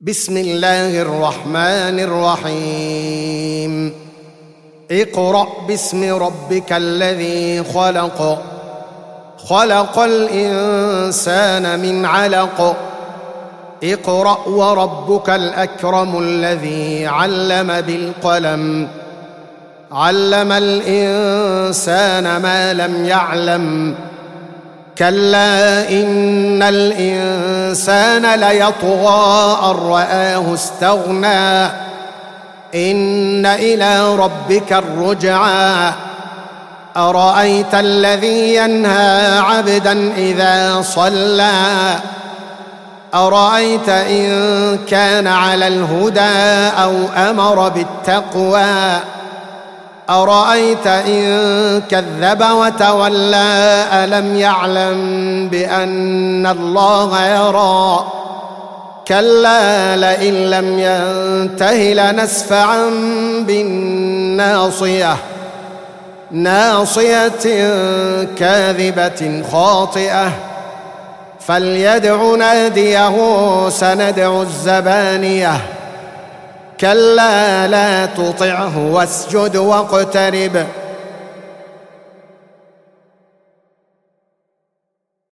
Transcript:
بسم الله الرحمن الرحيم. اقرأ باسم ربك الذي خلق، خلق الإنسان من علق. اقرأ وربك الأكرم الذي علم بالقلم، علم الإنسان ما لم يعلم. كلا إن الإنسان ليطغى أن رآه استغنى، إن إلى ربك الرجعى. أرأيت الذي ينهى عبدا إذا صلى، أرأيت إن كان على الهدى أو أمر بالتقوى، أرأيت إن كذب وتولى. ألم يعلم بأن الله يرى. كلا لئن لم ينته لنسفعا بالناصية، ناصية كاذبة خاطئة. فليدع ناديه سندع الزبانية. كلا لا تطعه واسجد واقترب.